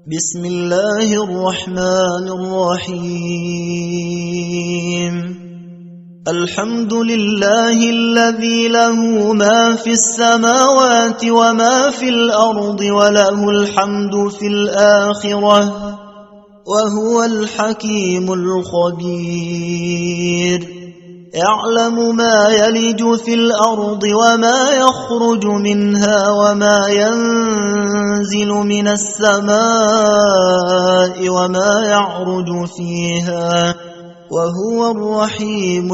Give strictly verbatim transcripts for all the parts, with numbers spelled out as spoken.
بسم الله الرحمن الرحيم الحمد لله الذي له ما في السماوات وما في الأرض وله الحمد في الآخرة وهو الحكيم الخبير يعلم ما يلج في الأرض وما يخرج منها وما ينزل من السماء وما يعرج فيها وهو الرحيم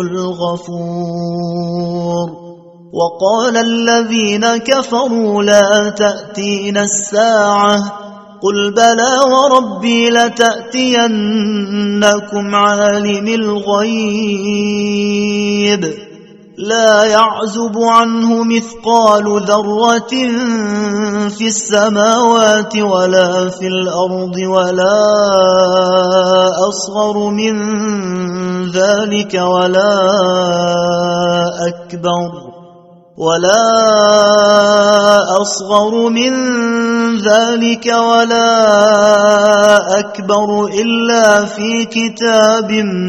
الغفور وقال الذين كفروا لا تأتينا الساعة قل بلى وربي لتأتينكم عالم الغيب لا يعزب عنه مثقال ذرة في السماوات ولا في الأرض ولا أصغر من ذلك ولا أكبر ولا أصغر من ذلك ولا أكبر إلا في كتاب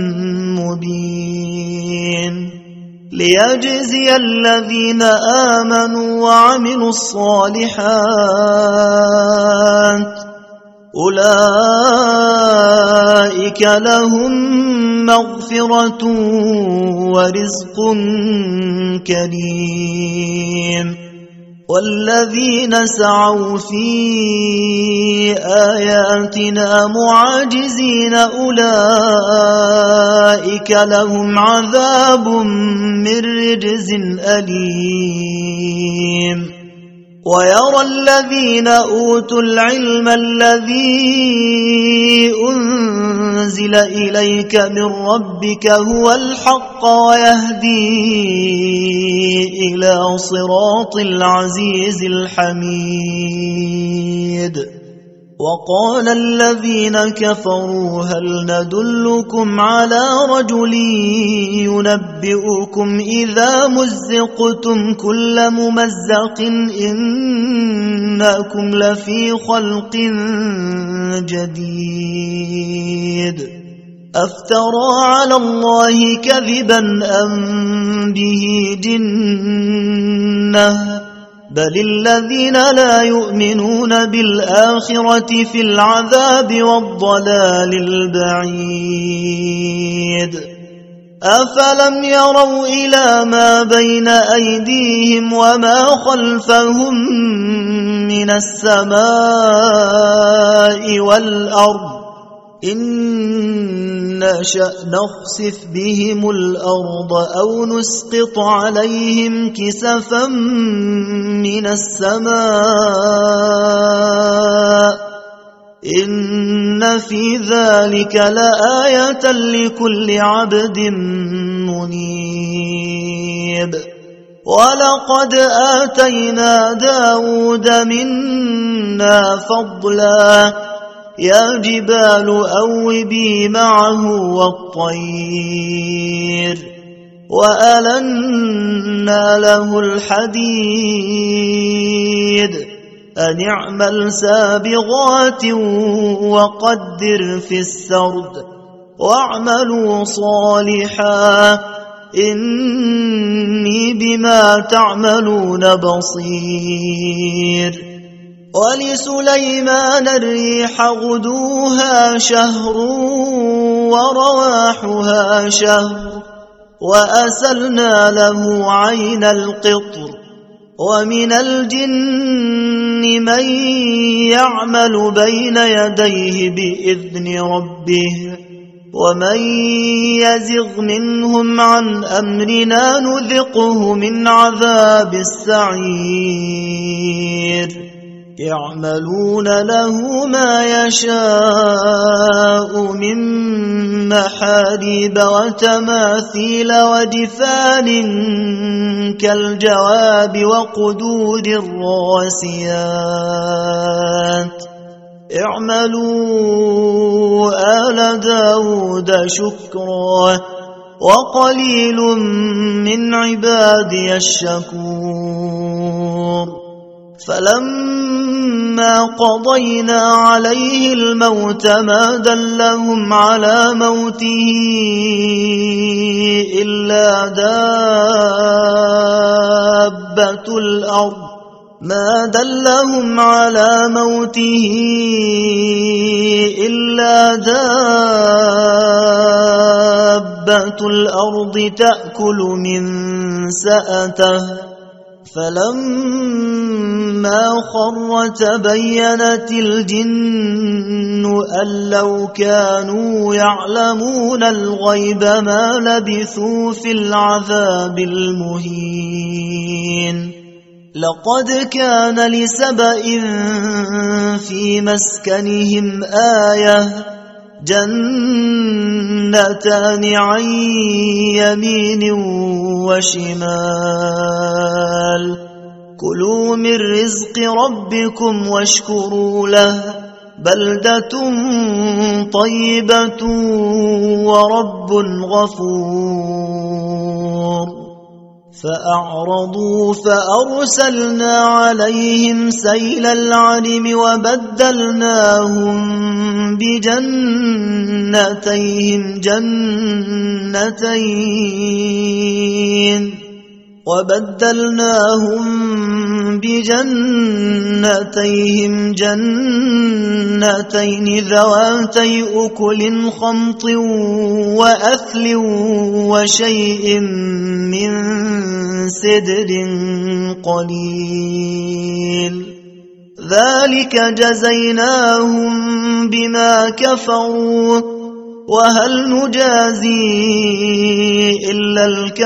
مبين ليجزي الذين آمنوا وعملوا الصالحات أولئك لهم مغفرة ورزق كريم والذين سعوا في آياتنا معاجزين أولئك لهم عذاب من رجز أليم ويرى الذين أوتوا العلم الذي أنزل إليك من ربك هو الحق ويهدي إلى صراط العزيز الحميد وقال الذين كفروا هل ندلكم على رجل ينبئكم إذا مزقتم كل ممزق إنكم لفي خلق جديد أفترى على الله كذبا أم به جنة بل الذين لا يؤمنون بالآخرة في العذاب والضلال البعيد أفلم يروا إلى ما بين أيديهم وما خلفهم من السماء والأرض إن نشأ نخسف بهم الأرض أو نسقط عليهم كسفا من السماء إن في ذلك لآية لكل عبد منيب ولقد آتينا داود منا فضلا يا جبال أوبي معه والطير وألنا له الحديد أن اعمل سابغات وقدر في السرد واعملوا صالحا إني بما تعملون بصير ولسليمان الريح غدوها شهر ورواحها شهر وأسلنا له عين القطر ومن الجن من يعمل بين يديه بإذن ربه ومن يزغ منهم عن أمرنا نذقه من عذاب السعير يعملون له ما يشاء من محاريب وتماثيل وجفان كالجواب وقدور الراسيات اعملوا آل داود شكرا وقليل من عبادي الشكور فلما قضينا عليه الموت ما دلهم على موته إلا دابة الأرض ما دلهم على موته إلا دابة الأرض تأكل من سأته فلما خر تبينت الجن أن لو كانوا يعلمون الغيب ما لبثوا في العذاب المهين لقد كان لسبإ في مسكنهم آية جنتان عن يمين وشمال كلوا من رزق ربكم واشكروا له بلدة طيبة ورب غفور فأعرضوا فأرسلنا عليهم سيل العرم وبدلناهم بجنتيهم جنتين وبدلناهم بجنتيهم جنتين ذواتي أكل خمط وأثل وشيء من سدر قليل ذلك جزيناهم بما كفروا وهل نجازي إلا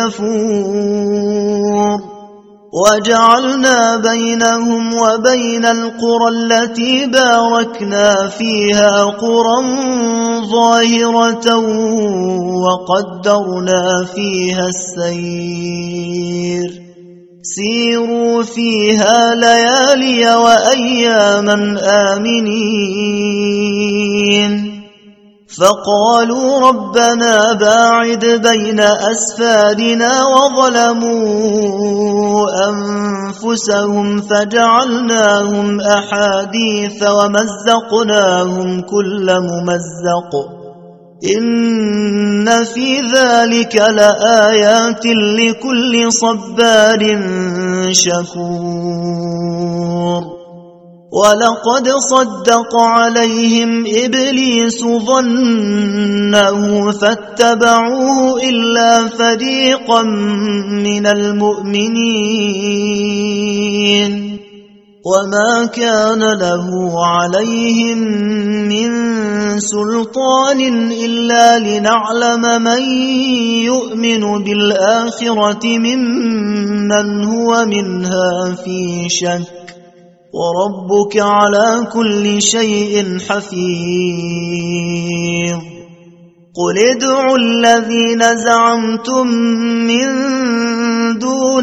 الكفور وجعلنا بينهم وبين القرى التي باركنا فيها قرى ظاهرة وقدرنا فيها السير سيروا فيها ليالي وأياما آمنين فقالوا ربنا باعد بين أسفارنا وظلموا أنفسهم فجعلناهم أحاديث ومزقناهم كل ممزق إن في ذلك لآيات لكل صبار شكور ولقد صدق عليهم إبليس ظنه فاتبعوه إلا فريقا من المؤمنين وما كان له عليهم من سلطان إلا لنعلم من يؤمن بالآخرة ممن هو منها في شك وربك على كل شيء حفيظ قل ادعوا الذين زعمتم من دون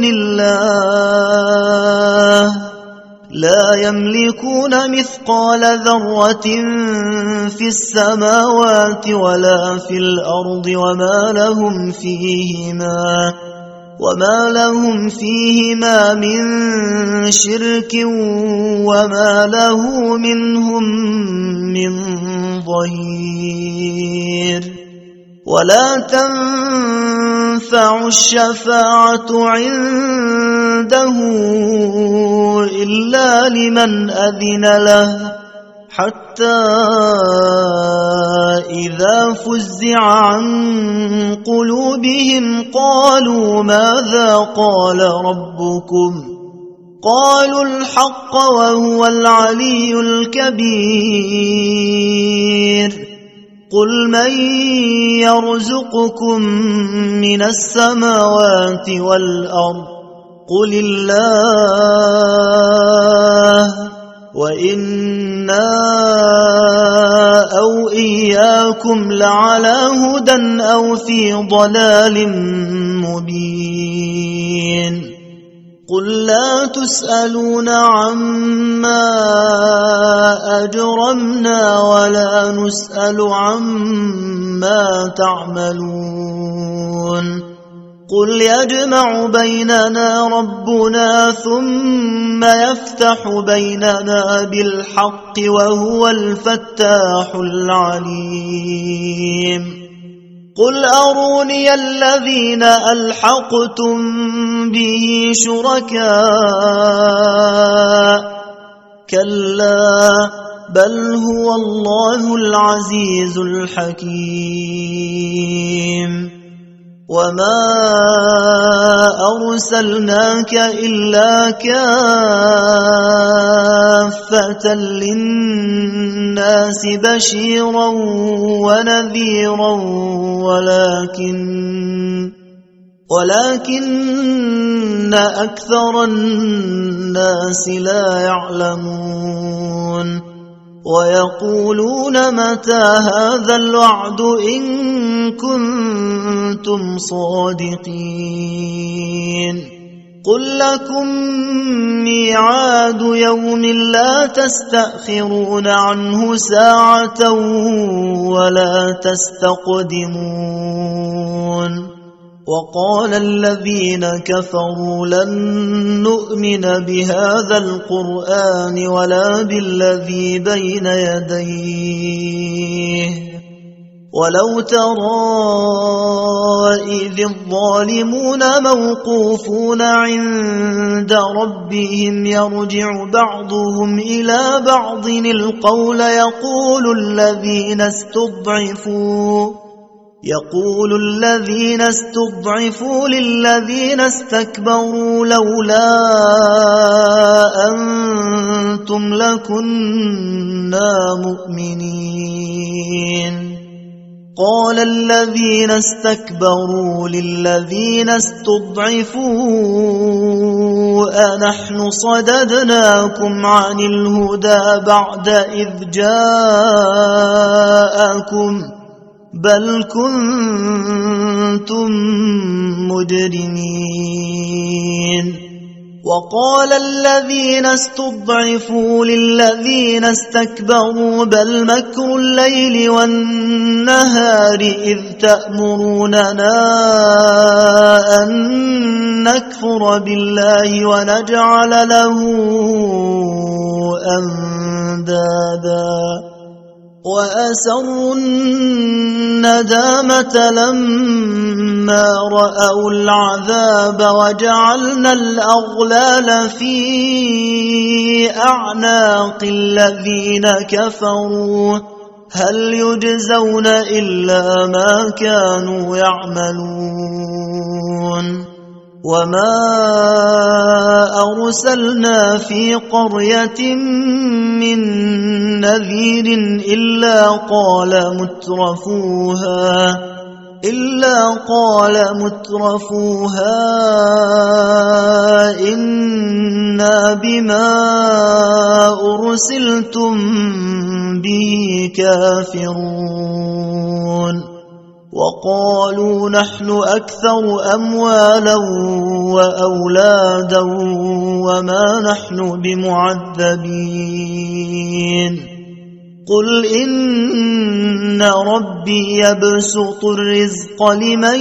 الله لا يملكون مثقال ذرة في السماوات ولا في الأرض وما لهم فيهما وما لهم فيهما من شرك وما له منهم من ظهير ولا تنفع الشفاعة عنده إلا لمن أذن له حتى إذا فزع عن قلوبهم قالوا ماذا قال ربكم قالوا الحق وهو العلي الكبير قل من يرزقكم من السماوات والأرض قل الله وإنا أو إياكم لعلى هدى أو في ضلال مبين قل لا تسألون عما أجرمنا ولا نسأل عما تعملون قل يجمع بيننا ربنا ثم يفتح بيننا بالحق وهو الفتاح العليم قل أروني الذين ألحقتم به شركاء كلا بل هو الله العزيز الحكيم وما أرسلناك إلا كافة للناس بشيرا ونذيرا ولكن ولكن أكثر الناس لا يعلمون ويقولون متى هذا الوعد إن كنتم صادقين قل لكم ميعاد يوم لا تستأخرون عنه ساعة ولا تستقدمون وقال الذين كفروا لن نؤمن بهذا القرآن ولا بالذي بين يديه ولو ترى إذ الظالمون موقوفون عند ربهم يرجع بعضهم إلى بعض القول يقول الذين استضعفوا يقول الذين استضعفوا للذين استكبروا لولا أنتم لكنا مؤمنين قال الذين استكبروا للذين استضعفوا أنحن صددناكم عن الهدى بعد إذ جاءكم بل كنتم مجرمين وقال الذين استضعفوا للذين استكبروا بل مكر الليل والنهار إذ تأمروننا أن نكفر بالله ونجعل له أندادا وأسروا الندامة لما رأوا العذاب وجعلنا الأغلال في أعناق الذين كفروا هل يجزون إلا ما كانوا يعملون وما أرسلنا في قرية من نذير إلا قال مترفوها إلا قال مترفوها إنا بما أرسلتم به كافرون وقالوا نحن أكثر أموالا وأولادا وما نحن بمعذبين قل إن ربي يبسط الرزق لمن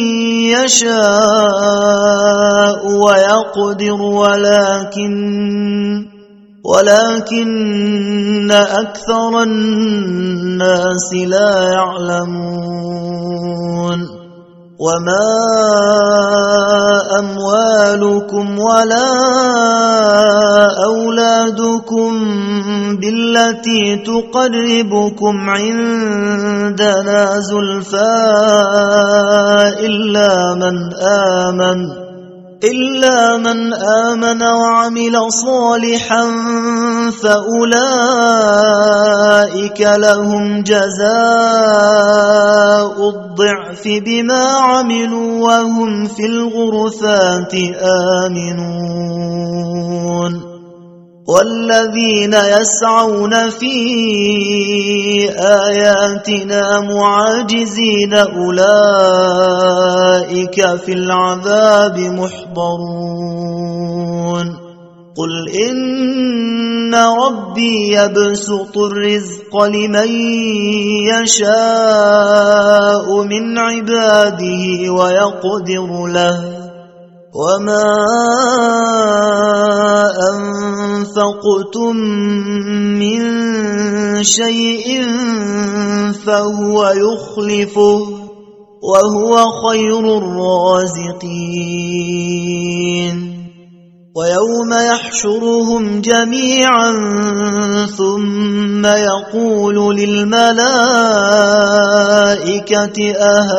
يشاء ويقدر ولكن ولكن أكثر الناس لا يعلمون وما أموالكم ولا أولادكم بالتي تقربكم عندنا زلفى إلا من آمن إلا من آمن وعمل صالحا فأولئك لهم جزاء الضعف بما عملوا وهم في الغرفات آمنون والذين يسعون في آياتنا معاجزين أولئك في العذاب محضرون قل إن ربي يبسط الرزق لمن يشاء من عباده ويقدر له وما أنفقتم من شيء فهو يخلفه وهو خير الرازقين ويوم يحشرهم جميعا ثم يقول للملائكة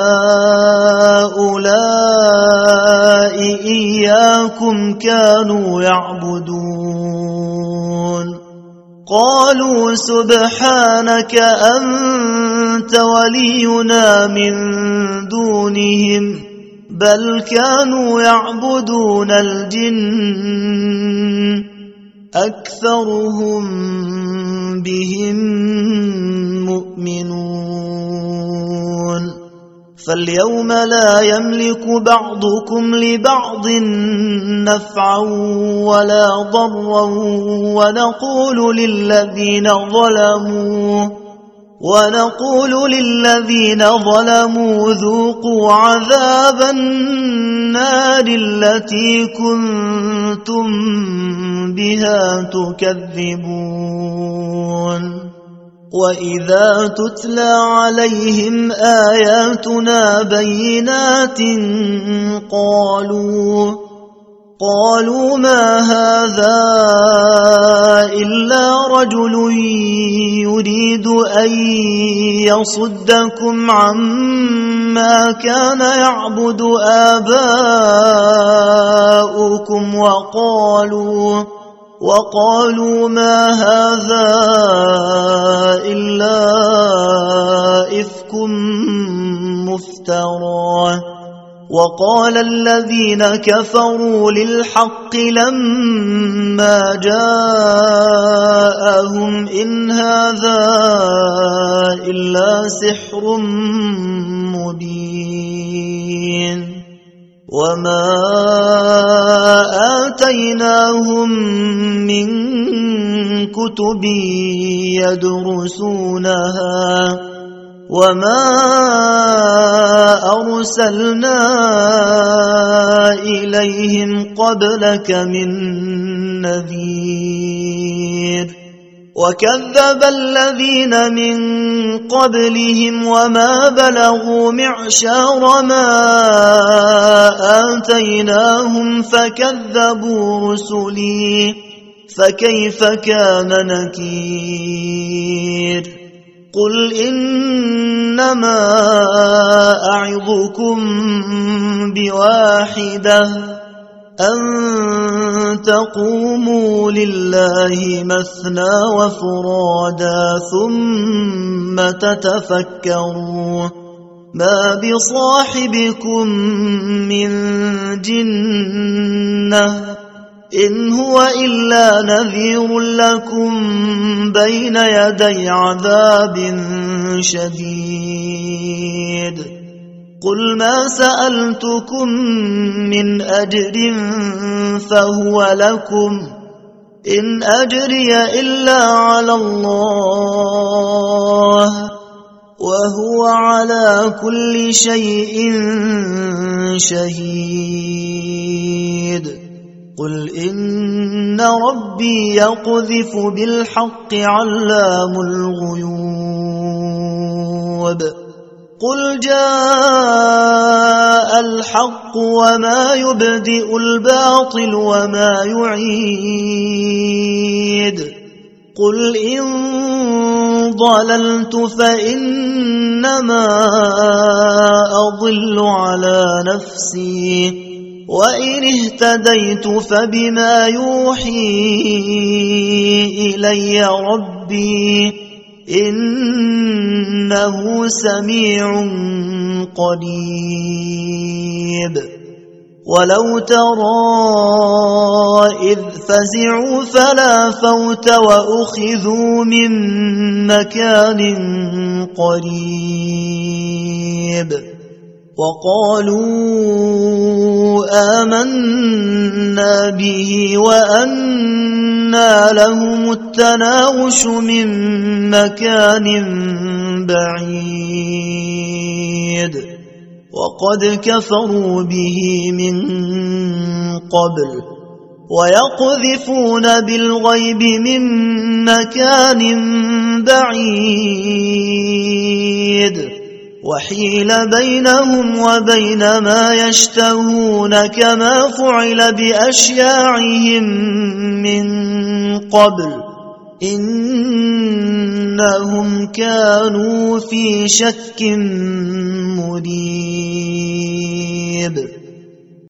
أهؤلاء إياكم كانوا يعبدون قالوا سبحانك أنت ولينا من دونهم بل كانوا يعبدون الجن أكثرهم بهم مؤمنون فاليوم لا يملك بعضكم لبعض نفعا ولا ضرا ونقول للذين ظلموا ونقول للذين ظلموا ذوقوا عذاب النار التي كنتم بها تكذبون وإذا تتلى عليهم آياتنا بينات قالوا قالوا ما هذا إلا رجل يريد أن يصدكم عما كان يعبد آباؤكم وقالوا وقالوا ما هذا إلا إفك مفترى وقال الذين كفروا للحق لما جاءهم إن هذا إلا سحر مبين وما آتيناهم من كتب يدرسونها وما أرسلنا إليهم قبلك من نذير وكذب الذين من قبلهم وما بلغوا معشار ما آتيناهم فكذبوا رسلي فكيف كان نكير قل إنما أعظكم بواحدة أن تقوموا لله مثنى وفرادا ثم تتفكروا ما بصاحبكم من جنة إن هو إلا نذير لكم بين يدي عذاب شديد قل ما سألتكم من أجر فهو لكم إن أجري إلا على الله وهو على كل شيء شهيد قل إن ربي يقذف بالحق علام الغيوب قل جاء الحق وما يبدئ الباطل وما يعيد قل إن ضللت فإنما أضل على نفسي وإن اهتديت فبما يوحي إلي ربي إنه سميع قريب ولو ترى إذ فزعوا فلا فوت وأخذوا من مكان قريب وقالوا آمنا به وأنى لهم التناوش من مكان بعيد وقد كفروا به من قبل ويقذفون بالغيب من مكان بعيد وحيل بينهم وبين ما يشتهون كما فعل بأشياعهم من قبل إنهم كانوا في شك مريب.